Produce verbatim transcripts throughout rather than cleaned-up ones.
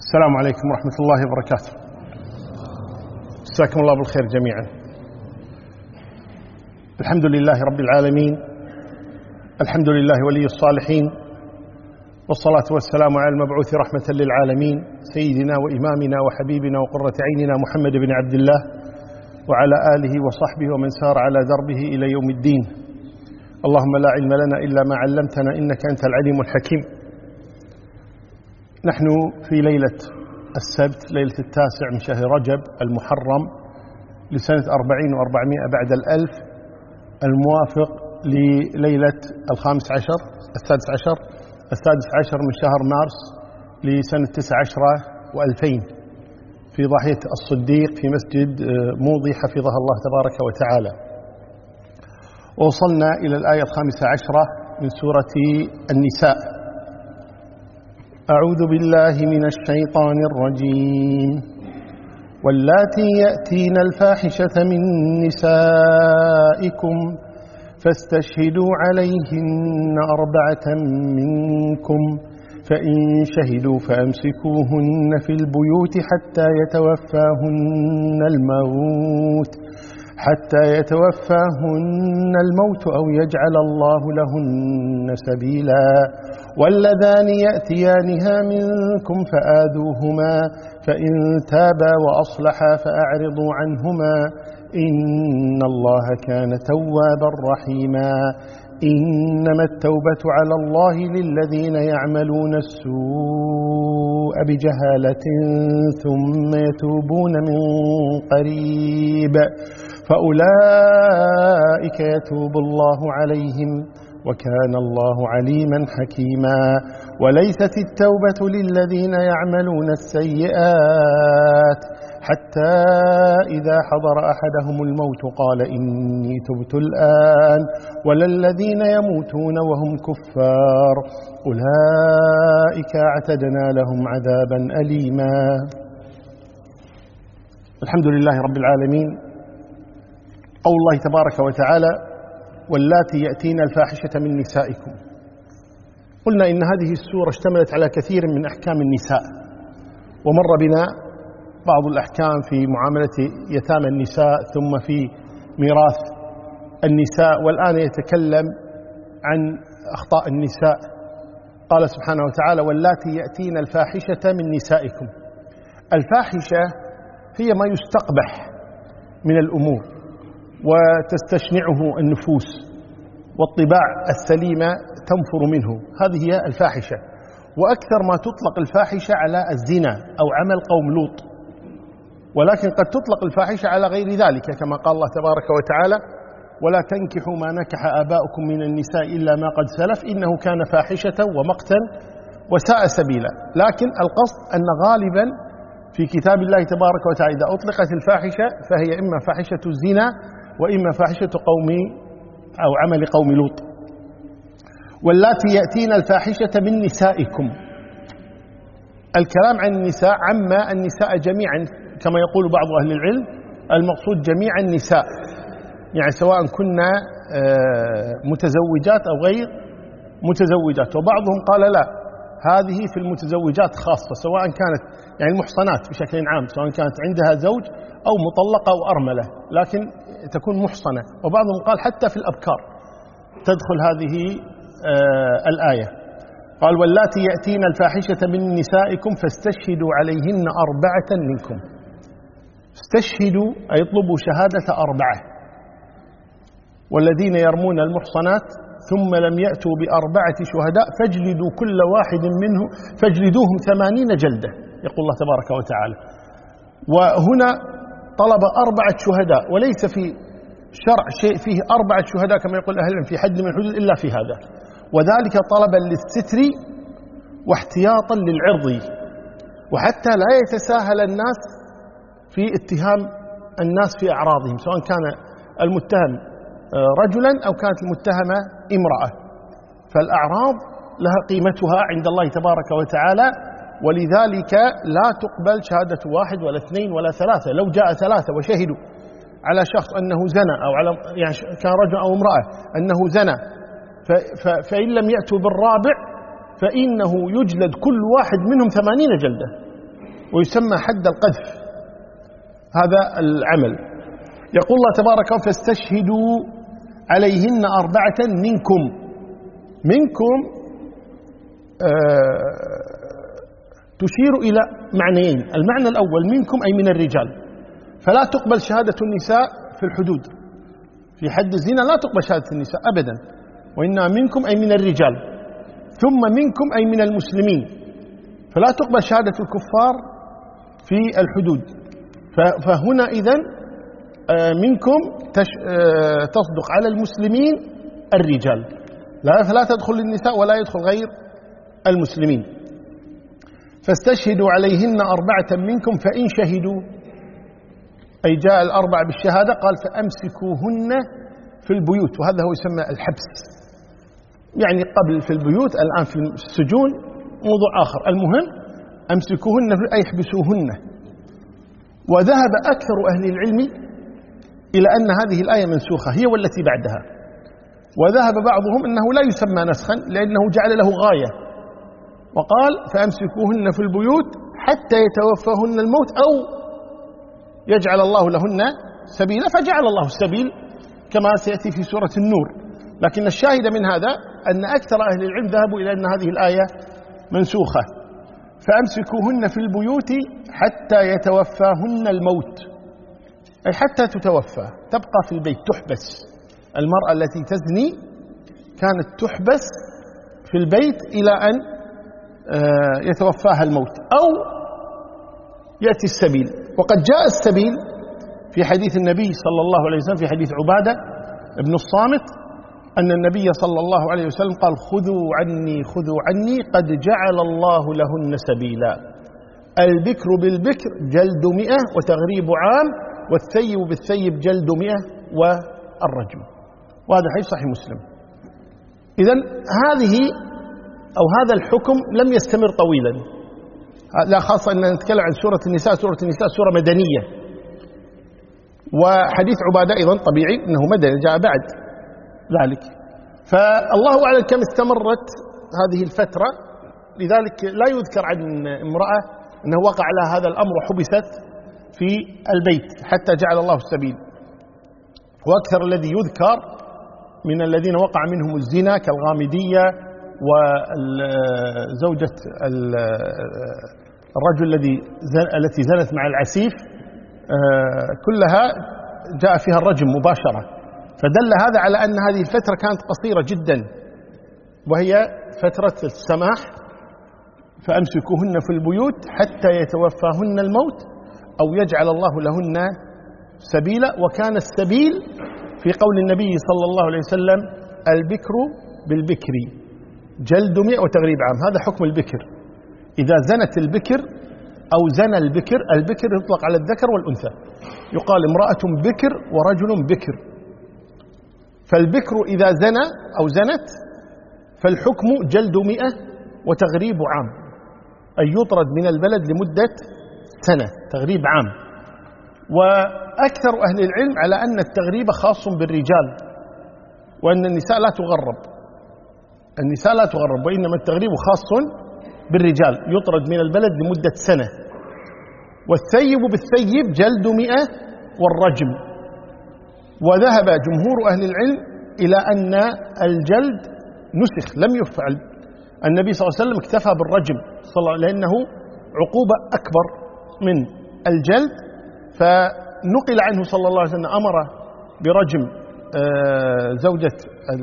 السلام عليكم ورحمة الله وبركاته. جزاكم الله بالخير جميعا. الحمد لله رب العالمين، الحمد لله ولي الصالحين، والصلاة والسلام على المبعوث رحمة للعالمين سيدنا وإمامنا وحبيبنا وقرة عيننا محمد بن عبد الله وعلى آله وصحبه ومن سار على دربه إلى يوم الدين. اللهم لا علم لنا إلا ما علمتنا إنك أنت العليم الحكيم. نحن في ليلة السبت، ليلة التاسع من شهر رجب المحرم لسنة أربعين وأربعمائة بعد الألف، الموافق لليلة الخامس عشر السادس عشر السادس عشر من شهر مارس لسنة تسع عشرة وألفين، في ضاحية الصديق في مسجد موضي حفظها الله تبارك وتعالى. ووصلنا إلى الآية الخامسة عشرة من سورة النساء. أعوذ بالله من الشيطان الرجيم. واللاتي يأتين الفاحشة من نسائكم فاستشهدوا عليهن أربعة منكم فإن شهدوا فأمسكوهن في البيوت حتى يتوفاهن الموت حتى يتوفاهن الموت أو يجعل الله لهن سبيلا. واللذان يأتيانها منكم فآذوهما فإن تابا وأصلحا فأعرضوا عنهما إن الله كان توابا رحيما. إنما التوبة على الله للذين يعملون السوء بجهالة ثم يتوبون من قريب فأولئك يتوب الله عليهم وكان الله عليما حكيما. وليست التوبة للذين يعملون السيئات حتى إذا حضر أحدهم الموت قال إني تبت الآن ولا الذين يموتون وهم كفار أولئك اعتدنا لهم عذابا أليما. الحمد لله رب العالمين. قول الله تبارك وتعالى: واللاتي يأتين الفاحشة من نسائكم. قلنا إن هذه السورة اشتملت على كثير من أحكام النساء، ومر بنا بعض الأحكام في معاملة يتامى النساء ثم في ميراث النساء، والآن يتكلم عن أخطاء النساء. قال سبحانه وتعالى: واللاتي يأتين الفاحشة من نسائكم. الفاحشة هي ما يستقبح من الأمور وتستشنعه النفوس والطباع السليمة تنفر منه، هذه هي الفاحشة. وأكثر ما تطلق الفاحشة على الزنا أو عمل قوم لوط، ولكن قد تطلق الفاحشة على غير ذلك كما قال الله تبارك وتعالى: ولا تنكحوا ما نكح آباؤكم من النساء إلا ما قد سلف إنه كان فاحشة ومقتا وساء سبيلا. لكن القصد أن غالبا في كتاب الله تبارك وتعالى إذا أطلقت الفاحشة فهي إما فاحشة الزنا وإما فاحشة قوم أو عمل قوم لوط. واللاتي يأتين الفاحشة من نسائكم. الكلام عن النساء عم النساء جميعا كما يقول بعض أهل العلم، المقصود جميع النساء، يعني سواء كنا متزوجات أو غير متزوجات. وبعضهم قال لا، هذه في المتزوجات خاصة، سواء كانت يعني المحصنات بشكل عام، سواء كانت عندها زوج أو مطلقة أو أرملة لكن تكون محصنة. وبعضهم قال حتى في الأبكار تدخل هذه آه الآية. قال: واللاتي يأتين الفاحشة من نسائكم فاستشهدوا عليهن أربعة منكم. استشهدوا أي اطلبوا شهادة أربعة. والذين يرمون المحصنات ثم لم يأتوا بأربعة شهداء فاجلدوا كل واحد منهم فاجلدوهم ثمانين جلدة، يقول الله تبارك وتعالى. وهنا طلب أربعة شهداء، وليس في شرع شيء فيه أربعة شهداء كما يقول أهل العلم في حد من الحدود إلا في هذا، وذلك طلبا للستر واحتياطا للعرض، وحتى لا يتساهل الناس في اتهام الناس في أعراضهم، سواء كان المتهم رجلا أو كانت المتهمة امرأة. فالأعراض لها قيمتها عند الله تبارك وتعالى، ولذلك لا تقبل شهادة واحد ولا اثنين ولا ثلاثة. لو جاء ثلاثة وشهدوا على شخص أنه زنى أو على يعني كان رجل أو امرأة أنه زنى، فإن لم يأتوا بالرابع فإنه يجلد كل واحد منهم ثمانين جلدة. ويسمى حد القذف هذا العمل. يقول الله تبارك وتعالى فاستشهدوا عليهن أربعة منكم. منكم آه تشير إلى معنيين. المعنى الأول منكم أي من الرجال، فلا تقبل شهادة النساء في الحدود، في حد الزنا لا تقبل شهادة النساء أبدا، وإنما منكم أي من الرجال، ثم منكم أي من المسلمين، فلا تقبل شهادة الكفار في الحدود. فهنا إذن منكم تصدق على المسلمين الرجال، لا فلا تدخل النساء ولا يدخل غير المسلمين. فاستشهدوا عليهن أربعة منكم فإن شهدوا، أي جاء الأربع بالشهادة، قال فأمسكوهن في البيوت، وهذا هو يسمى الحبس، يعني قبل في البيوت، الآن في السجون موضوع آخر. المهم أمسكوهن أي احبسوهن. وذهب أكثر أهل العلم إلى أن هذه الآية منسوخة هي والتي بعدها، وذهب بعضهم أنه لا يسمى نسخا لأنه جعل له غاية، وقال فأمسكوهن في البيوت حتى يتوفاهن الموت أو يجعل الله لهن سبيلا، فجعل الله السبيل كما سيأتي في سورة النور. لكن الشاهد من هذا أن أكثر أهل العلم ذهبوا إلى أن هذه الآية منسوخة. فأمسكوهن في البيوت حتى يتوفاهن الموت، أي حتى تتوفى، تبقى في البيت تحبس. المرأة التي تزني كانت تحبس في البيت إلى أن يتوفاها الموت أو يأتي السبيل. وقد جاء السبيل في حديث النبي صلى الله عليه وسلم، في حديث عبادة بن الصامت، أن النبي صلى الله عليه وسلم قال خذوا عني خذوا عني قد جعل الله لهن سبيلا، البكر بالبكر جلد مئة وتغريب عام، والثيب بالثيب جلد مئة والرجم. وهذا حديث صحيح مسلم. إذن هذه أو هذا الحكم لم يستمر طويلا، لا خاصة أن نتكلم عن سورة النساء. سورة النساء سورة مدنية، وحديث عبادة أيضا طبيعي أنه مدني جاء بعد ذلك. فالله أعلم كم استمرت هذه الفترة، لذلك لا يذكر عن امرأة أنه وقع لها هذا الأمر وحبست في البيت حتى جعل الله السبيل. وأكثر الذي يذكر من الذين وقع منهم الزنا كالغامدية وزوجة الرجل الذي التي زنت مع العسيف، كلها جاء فيها الرجم مباشرة. فدل هذا على أن هذه الفترة كانت قصيرة جدا، وهي فترة السماح. فأمسكوهن في البيوت حتى يتوفاهن الموت أو يجعل الله لهن سبيلا. وكان السبيل في قول النبي صلى الله عليه وسلم البكر بالبكر جلد مئة وتغريب عام، هذا حكم البكر. إذا زنت البكر أو زنى البكر، البكر يطلق على الذكر والأنثى، يقال امرأة بكر ورجل بكر. فالبكر إذا زنى أو زنت فالحكم جلد مئة وتغريب عام، أي يطرد من البلد لمدة سنة، تغريب عام. وأكثر أهل العلم على أن التغريب خاص بالرجال، وأن النساء لا تغرب، النساء لا تغرب، وإنما التغريب خاص بالرجال، يطرد من البلد لمدة سنة. والثيب بالثيب جلد مئة والرجم. وذهب جمهور أهل العلم إلى أن الجلد نسخ لم يفعل. النبي صلى الله عليه وسلم اكتفى بالرجم صلى الله عليه وسلم لأنه عقوبة أكبر من الجلد، فنقل عنه صلى الله عليه وسلم أمر برجم زوجة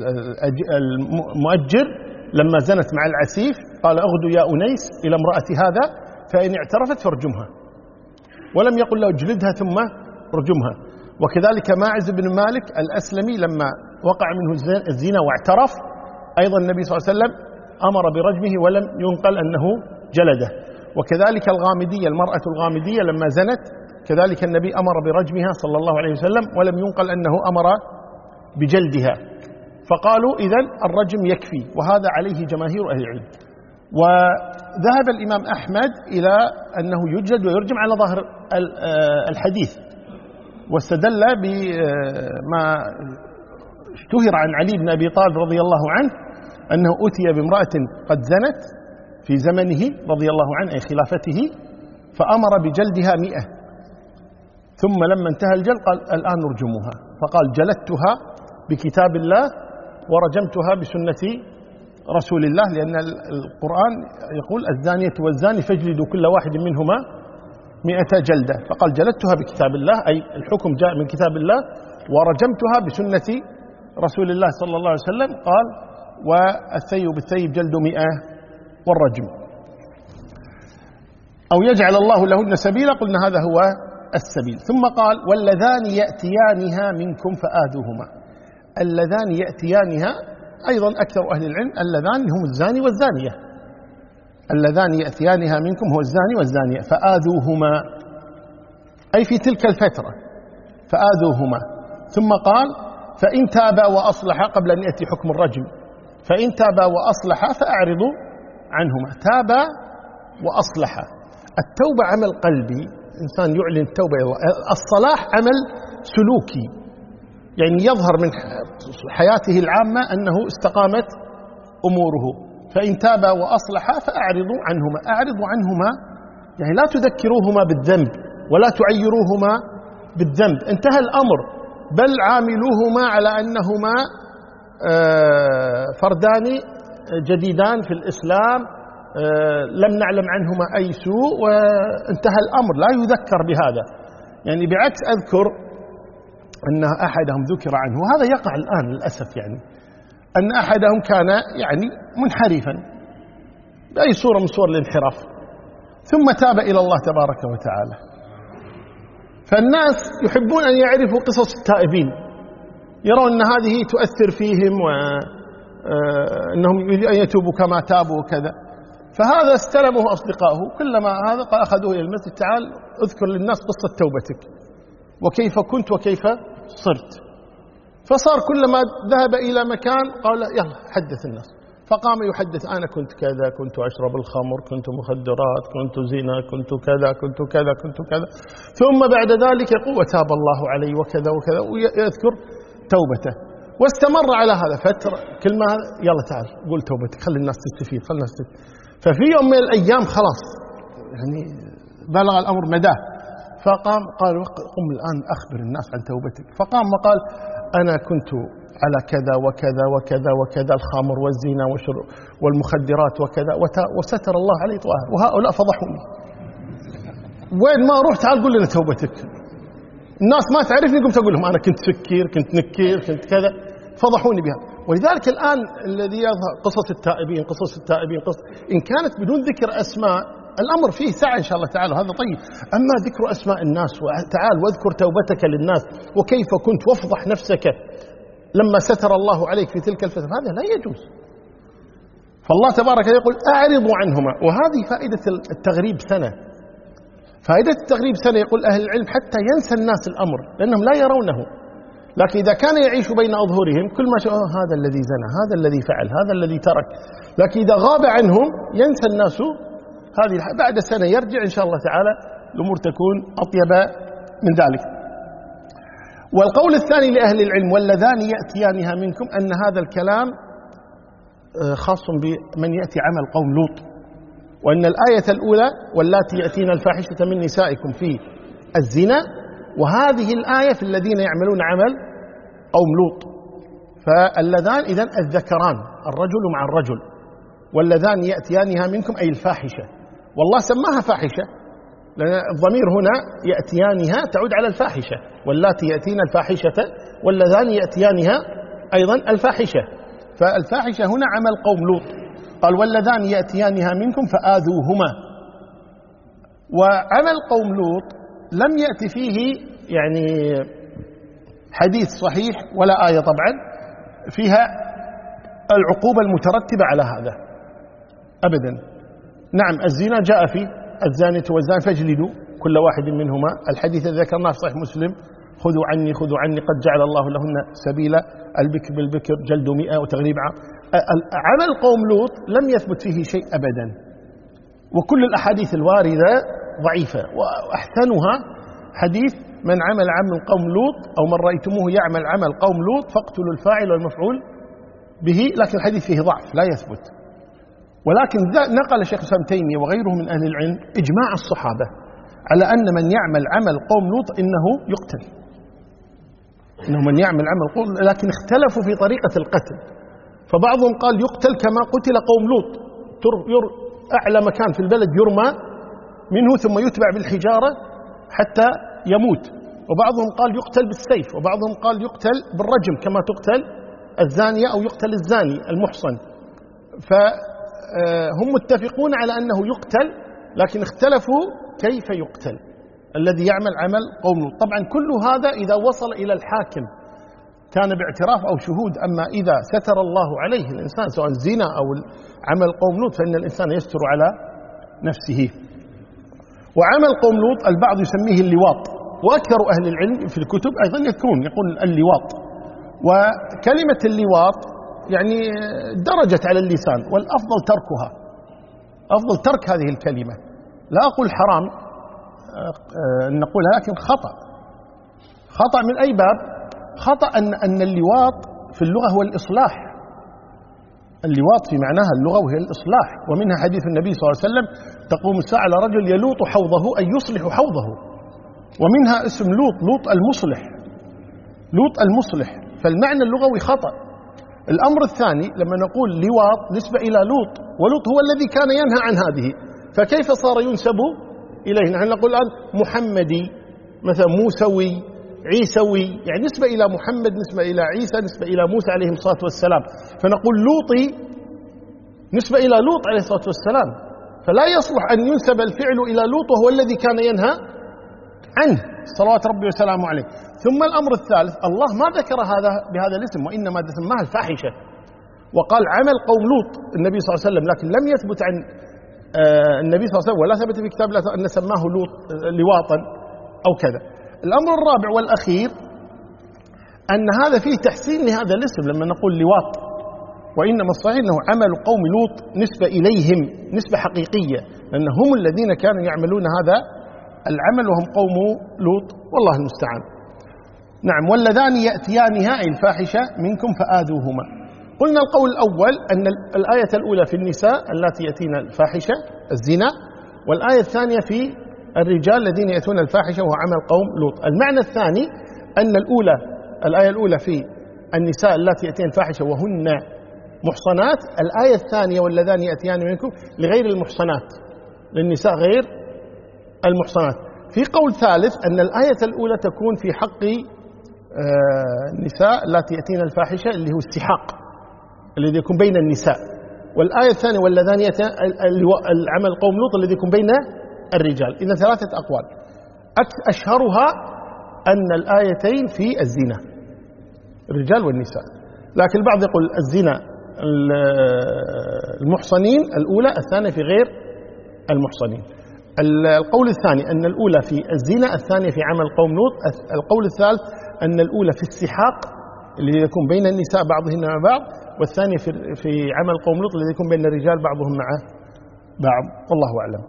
المؤجر لما زنت مع العسيف، قال اغدوا يا أنيس إلى امرأة هذا فإن اعترفت فارجمها، ولم يقل له اجلدها ثم ارجمها. وكذلك ماعز بن مالك الأسلمي لما وقع منه الزنا واعترف، أيضا النبي صلى الله عليه وسلم أمر برجمه ولم ينقل أنه جلده. وكذلك الغامدية، المرأة الغامدية لما زنت كذلك النبي أمر برجمها صلى الله عليه وسلم ولم ينقل أنه أمر بجلدها. فقالوا إذن الرجم يكفي، وهذا عليه جماهير أهل العلم. وذهب الإمام أحمد إلى أنه يجلد ويرجم على ظاهر الحديث، واستدل بما اشتهر عن علي بن أبي طالب رضي الله عنه أنه أتي بامرأة قد زنت في زمنه رضي الله عنه أي خلافته، فأمر بجلدها مئة، ثم لما انتهى الجلد قال الآن نرجمها، فقال جلدتها بكتاب الله ورجمتها بسنة رسول الله، لأن القرآن يقول الزانية والزاني فاجلدوا كل واحد منهما مئة جلدة، فقال جلدتها بكتاب الله أي الحكم جاء من كتاب الله، ورجمتها بسنة رسول الله صلى الله عليه وسلم، قال والثيب بالثيب جلد مئة والرجم، أو يجعل الله لهن سبيلا، قلنا هذا هو السبيل. ثم قال واللذان يأتيانها منكم فآذوهما. اللذان يأتيانها أيضا أكثر أهل العلم اللذان هم الزاني والزانية، اللذان يأتيانها منكم هو الزاني والزانية، فآذوهما أي في تلك الفترة فآذوهما. ثم قال فإن تابا وأصلحا قبل أن يأتي حكم الرجم، فإن تابا وأصلحا فأعرضوا عنهما. تابا وأصلحا، التوبة عمل قلبي، إنسان يعلن التوبة إلى الله. الصلاح عمل سلوكي، يعني يظهر من حياته العامة أنه استقامت أموره. فإن تابا وأصلحا فأعرضوا عنهما. أعرضوا عنهما يعني لا تذكروهما بالذنب ولا تعيروهما بالذنب، انتهى الأمر، بل عاملوهما على أنهما فردان جديدان في الإسلام، لم نعلم عنهما أي سوء، وانتهى الأمر، لا يذكر بهذا. يعني بعكس أذكر أن أحدهم ذكر عنه، وهذا يقع الآن للأسف، يعني أن أحدهم كان يعني منحرفا بأي صورة من صور الانحراف، ثم تاب إلى الله تبارك وتعالى. فالناس يحبون أن يعرفوا قصص التائبين، يرون أن هذه تؤثر فيهم وأنهم يريدون أن يتوبوا كما تابوا وكذا. فهذا استلمه أصدقائه، كلما هذا أخذوه إلى المسجد، تعال اذكر للناس قصة توبتك وكيف كنت وكيف صرت. فصار كلما ذهب إلى مكان قال يلا حدث الناس، فقام يحدث أنا كنت كذا، كنت أشرب الخمر، كنت مخدرات، كنت زنا، كنت كذا كنت كذا كنت كذا، ثم بعد ذلك يقول وتاب الله علي وكذا وكذا، ويذكر توبته. واستمر على هذا فترة، كل ما يلا تعال قول توبتك، خلي الناس تستفيد، خلي الناس تستفيد. ففي يوم من الأيام خلاص يعني بلغ الأمر مداه، فقام قال قم الآن أخبر الناس عن توبتك. فقام وقال أنا كنت على كذا وكذا وكذا وكذا، الخمر والزنا والمخدرات وكذا، وستر الله علي طواه، وهؤلاء فضحوني، وين ما أروح تعال قول لنا توبتك. الناس ما تعرفني قمت أقول لهم أنا كنت سكير، كنت نكير، كنت كذا، فضحوني بها. ولذلك الآن الذي يظهر قصص التائبين قصص التائبين قصص، إن كانت بدون ذكر أسماء الأمر فيه سعة إن شاء الله تعالى، هذا طيب. أما ذكر أسماء الناس، وتعال واذكر توبتك للناس وكيف كنت، وافضح نفسك لما ستر الله عليك في تلك الفترة، هذا لا يجوز. فالله تبارك يقول أعرضوا عنهما، وهذه فائدة التغريب سنة. فائدة التغريب سنة يقول أهل العلم حتى ينسى الناس الأمر، لأنهم لا يرونه. لكن إذا كان يعيش بين أظهرهم كل ما شاء هذا الذي زنى، هذا الذي فعل، هذا الذي ترك، لكن إذا غاب عنهم ينسى الناس هذه. بعد سنة يرجع إن شاء الله تعالى، الأمور تكون أطيب من ذلك. والقول الثاني لأهل العلم واللذان يأتيانها منكم، أن هذا الكلام خاص بمن يأتي عمل قوم لوط، وأن الآية الأولى واللاتي يأتين الفاحشة من نسائكم في الزنا، وهذه الآية في الذين يعملون عمل قوم لوط. فاللذان إذن الذكران، الرجل مع الرجل، واللذان يأتيانها منكم أي الفاحشة، والله سماها فاحشة لأن الضمير هنا يأتيانها تعود على الفاحشة، واللاتي يأتين الفاحشة واللذان يأتيانها أيضا الفاحشة. فالفاحشة هنا عمل قوم لوط، قال واللذان يأتيانها منكم فآذوهما. وعمل قوم لوط لم يأتي فيه يعني حديث صحيح ولا آية طبعا فيها العقوبة المترتبة على هذا أبدا. نعم الزنا جاء فيه الزانية والزاني فاجلدوا كل واحد منهما، الحديث الذي ذكرناه في صحيح مسلم خذوا عني خذوا عني قد جعل الله لهن سبيلا، البكر بالبكر جلد مئة وتغريب عام. عمل قوم لوط لم يثبت فيه شيء أبدا، وكل الأحاديث الواردة ضعيفة، وأحسنها حديث من عمل عمل قوم لوط أو من رأيتموه يعمل عمل قوم لوط فاقتلوا الفاعل والمفعول به، لكن الحديث فيه ضعف لا يثبت. ولكن نقل الشيخ الإسلام ابن تيمية وغيره من أهل العلم إجماع الصحابة على أن من يعمل عمل قوم لوط إنه يقتل، إنه من يعمل عمل قوم، لكن اختلفوا في طريقة القتل. فبعضهم قال يقتل كما قتل قوم لوط، أعلى مكان في البلد يرمى منه ثم يتبع بالحجارة حتى يموت. وبعضهم قال يقتل بالسيف، وبعضهم قال يقتل بالرجم كما تقتل الزانية أو يقتل الزاني المحصن. فهم متفقون على أنه يقتل، لكن اختلفوا كيف يقتل الذي يعمل عمل قوم لوط. طبعا كل هذا إذا وصل إلى الحاكم كان باعتراف أو شهود. أما إذا ستر الله عليه الإنسان سواء زنا أو عمل قوم لوط فإن الإنسان يستر على نفسه. وعمل قوم لوط البعض يسميه اللواط، وأكثر أهل العلم في الكتب أيضا يذكرون يقول اللواط. وكلمة اللواط يعني درجت على اللسان، والأفضل تركها، أفضل ترك هذه الكلمة. لا أقول حرام أن نقولها، لكن خطأ. خطأ من أي باب؟ خطأ أن أن اللواط في اللغة هو الإصلاح. اللواط في معناها اللغة وهي الإصلاح، ومنها حديث النبي صلى الله عليه وسلم تقوم الساعة على رجل يلوط حوضه أي يصلح حوضه. ومنها اسم لوط، لوط المصلح، لوط المصلح. فالمعنى اللغوي خطأ. الأمر الثاني لما نقول لواط نسبة إلى لوط، ولوط هو الذي كان ينهى عن هذه، فكيف صار ينسب إليه؟ نحن نقول الآن محمدي مثلا، موسوي، عيسوي، يعني نسبة إلى محمد، نسبة إلى عيسى، نسبة إلى موسى عليه الصلاة والسلام. فنقول لوطي نسبة إلى لوط عليه الصلاة والسلام، فلا يصلح أن ينسب الفعل إلى لوط وهو الذي كان ينهى عنه صلوات ربي وسلامه عليه. ثم الأمر الثالث، الله ما ذكر هذا بهذا الاسم، وإنما سماها الفاحشة، وقال عمل قوم لوط النبي صلى الله عليه وسلم، لكن لم يثبت عن النبي صلى الله عليه وسلم ولا ثبت في كتاب أن سماه لوط لواطا أو كذا. الأمر الرابع والأخير أن هذا فيه تحسين لهذا الاسم لما نقول لواط، وإنما الصحيح أنه عمل قوم لوط نسبة إليهم، نسبة حقيقية، لأن هم الذين كانوا يعملون هذا العمل وهم قوم لوط، والله المستعان. نعم. واللذان يأتيانها أي الفاحشة منكم فآذوهما. قلنا القول الأول أن الآية الأولى في النساء التي يأتين الفاحشة الزنا، والآية الثانية في الرجال الذين يأتون الفاحشة وهو عمل قوم لوط. المعنى الثاني أن الأولى، الآية الأولى في النساء التي يأتين الفاحشة وهن محصنات، الآية الثانية واللذان يأتيان منكم لغير المحصنات، للنساء غير المحصنات. في قول ثالث أن الآية الأولى تكون في حق النساء التي يأتين الفاحشة اللي هو السحاق الذي يكون بين النساء، والآية الثانية واللذان يأتيان العمل قوم لوط الذي يكون بين الرجال. إذا ثلاثة أقوال، أشهرها أن الآيتين في الزنا الرجال والنساء، لكن البعض يقول الزنا المحصنين الأولى، الثانية في غير المحصنين. القول الثاني أن الأولى في الزنا، الثانية في عمل قوم لوط. القول الثالث أن الأولى في السحاق الذي يكون بين النساء بعضهن مع بعض، والثانية في في عمل قوم لوط الذي يكون بين الرجال بعضهم مع بعض، والله أعلم.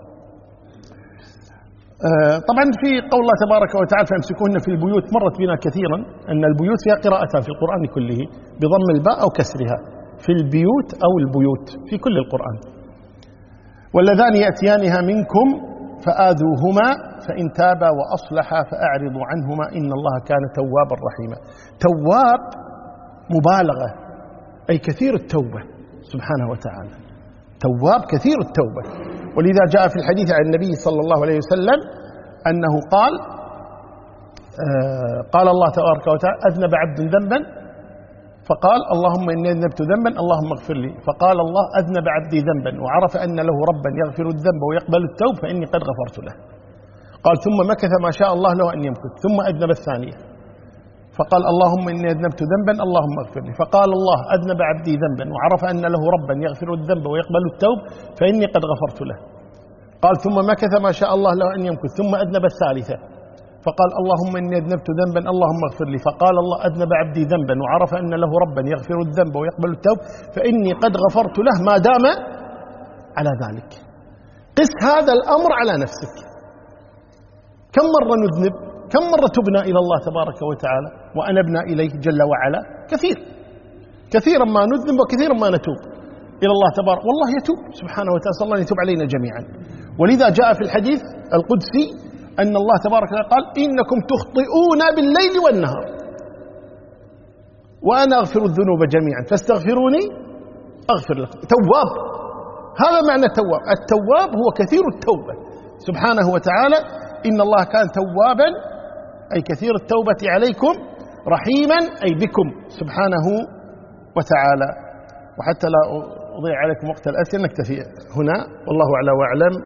طبعا في قول الله تبارك وتعالى فامسكوهن في البيوت، مرت بنا كثيرا أن البيوت فيها قراءتان في القرآن كله بضم الباء أو كسرها، في البيوت أو البيوت في كل القرآن. واللذان يأتيانها منكم فآذوهما فإن تابا وأصلحا فأعرضوا عنهما إن الله كان توابا رحيما. تواب مبالغة، أي كثير التوبة سبحانه وتعالى، تواب كثير التوبة. ولذا جاء في الحديث عن النبي صلى الله عليه وسلم أنه قال آه قال الله تبارك وتعالى أذنب عبد ذنبا فقال اللهم إني أذنبت ذنبا اللهم اغفر لي، فقال الله أذنب عبدي ذنبا وعرف أن له ربا يغفر الذنب ويقبل التوب فإني قد غفرت له. قال ثم مكث ما شاء الله له أن يمكث، ثم أذنب الثانية فقال اللهم إني أذنبت ذنبا اللهم اغفر لي، فقال الله أذنب عبدي ذنبا وعرف أن له ربا يغفر الذنب ويقبل التوب فإني قد غفرت له. قال ثم مكث ما شاء الله له أن يمكث، ثم أذنب الثالثة فقال اللهم إني أذنبت ذنبا اللهم اغفر لي، فقال الله أذنب عبدي ذنبا وعرف أن له ربا يغفر الذنب ويقبل التوب فإني قد غفرت له ما دام على ذلك. قس هذا الأمر على نفسك، كم مرة نذنب، كم مرة تبنا إلى الله تبارك وتعالى وأنبنا إليه جل وعلا؟ كثير، كثيرا ما نذنب وكثيرا ما نتوب إلى الله تبارك، والله يتوب سبحانه وتعالى، صلى الله أن يتوب علينا جميعا. ولذا جاء في الحديث القدسي أن الله تبارك وتعالى قال إنكم تخطئون بالليل والنهار وأنا أغفر الذنوب جميعا فاستغفروني أغفر لكم. تواب، هذا معنى التواب. التواب هو كثير التوبة سبحانه وتعالى. إن الله كان توابا أي كثير التوبة عليكم، رحيما أي بكم سبحانه وتعالى. وحتى لا أضيع عليكم وقت الأسئلة نكتفي هنا، والله أعلى وأعلم.